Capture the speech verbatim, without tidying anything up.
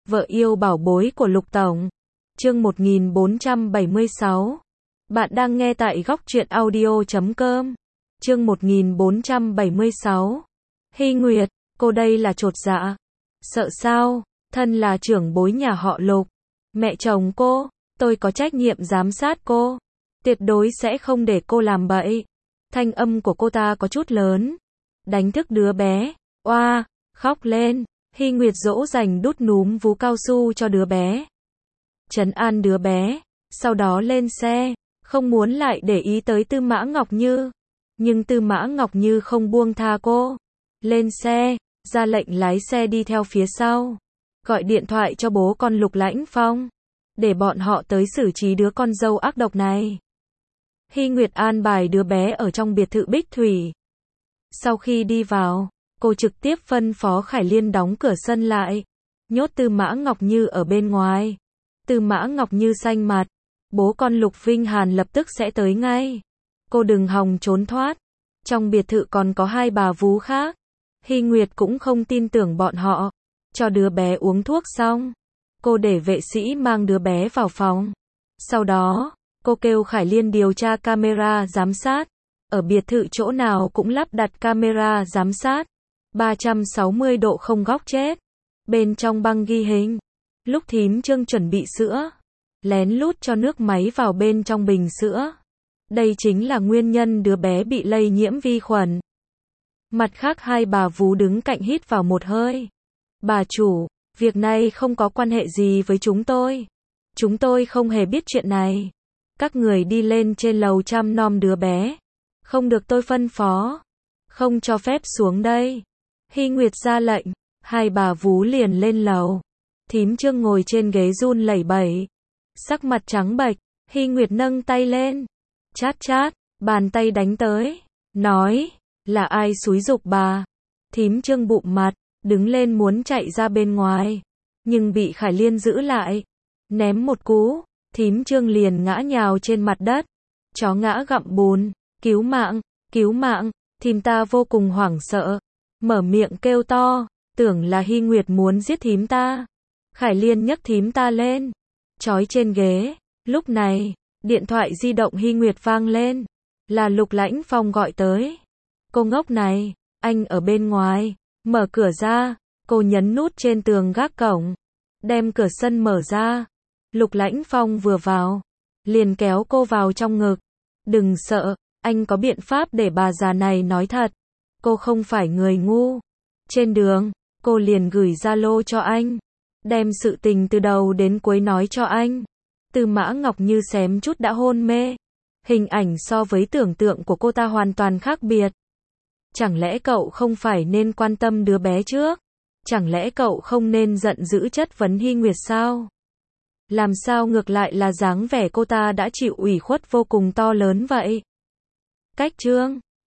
Vợ yêu bảo bối của Lục Tổng. Chương một nghìn bốn trăm bảy mươi sáu. Bạn đang nghe tại góc truyện audio chấm com. Chương một nghìn bốn trăm bảy mươi sáu. Hy Nguyệt, cô đây là chột dạ. Sợ sao? Thân là trưởng bối nhà họ Lục. Mẹ chồng cô, tôi có trách nhiệm giám sát cô. Tuyệt đối sẽ không để cô làm bậy. Thanh âm của cô ta có chút lớn. Đánh thức đứa bé. Oa, khóc lên. Hy Nguyệt dỗ dành đút núm vú cao su cho đứa bé. Trấn an đứa bé. Sau đó lên xe. Không muốn lại để ý tới Tư Mã Ngọc Như. Nhưng Tư Mã Ngọc Như không buông tha cô. Lên xe, ra lệnh lái xe đi theo phía sau. Gọi điện thoại cho bố con Lục Lãnh Phong. Để bọn họ tới xử trí đứa con dâu ác độc này. Hy Nguyệt an bài đứa bé ở trong biệt thự Bích Thủy. Sau khi đi vào, cô trực tiếp phân phó Khải Liên đóng cửa sân lại. Nhốt Tư Mã Ngọc Như ở bên ngoài. Tư Mã Ngọc Như xanh mặt. Bố con Lục Vinh Hàn lập tức sẽ tới ngay. Cô đừng hòng trốn thoát. Trong biệt thự còn có hai bà vú khác. Hy Nguyệt cũng không tin tưởng bọn họ. Cho đứa bé uống thuốc xong. Cô để vệ sĩ mang đứa bé vào phòng. Sau đó, cô kêu Khải Liên điều tra camera giám sát. Ở biệt thự chỗ nào cũng lắp đặt camera giám sát. ba trăm sáu mươi độ không góc chết. Bên trong băng ghi hình. Lúc thím Trương chuẩn bị sữa. Lén lút cho nước máy vào bên trong bình sữa. Đây chính là nguyên nhân đứa bé bị lây nhiễm vi khuẩn. Mặt khác hai bà vú đứng cạnh hít vào một hơi. Bà chủ, việc này không có quan hệ gì với chúng tôi. Chúng tôi không hề biết chuyện này. Các người đi lên trên lầu chăm nom đứa bé. Không được tôi phân phó. Không cho phép xuống đây. Hy Nguyệt ra lệnh. Hai bà vú liền lên lầu. Thím Trương ngồi trên ghế run lẩy bẩy. Sắc mặt trắng bệch. Hy Nguyệt nâng tay lên. Chát chát, bàn tay đánh tới. Nói, là ai xúi giục bà? Thím Trương bụm mặt, đứng lên muốn chạy ra bên ngoài. Nhưng bị Khải Liên giữ lại. Ném một cú, thím Trương liền ngã nhào trên mặt đất. Chó ngã gặm bùn. Cứu mạng, cứu mạng. Thím ta vô cùng hoảng sợ. Mở miệng kêu to. Tưởng là Hy Nguyệt muốn giết thím ta. Khải Liên nhấc thím ta lên. Trói trên ghế. Lúc này, điện thoại di động Hy Nguyệt vang lên. Là Lục Lãnh Phong gọi tới. Cô ngốc này, anh ở bên ngoài. Mở cửa ra. Cô nhấn nút trên tường gác cổng. Đem cửa sân mở ra. Lục Lãnh Phong vừa vào. Liền kéo cô vào trong ngực. Đừng sợ, anh có biện pháp để bà già này nói thật. Cô không phải người ngu. Trên đường, cô liền gửi Zalo cho anh. Đem sự tình từ đầu đến cuối nói cho anh. Tư Mã Ngọc Như xém chút đã hôn mê. Hình ảnh so với tưởng tượng của cô ta hoàn toàn khác biệt. Chẳng lẽ cậu không phải nên quan tâm đứa bé trước? Chẳng lẽ cậu không nên giận dữ chất vấn Hy Nguyệt sao? Làm sao ngược lại là dáng vẻ cô ta đã chịu ủy khuất vô cùng to lớn vậy? Cách chương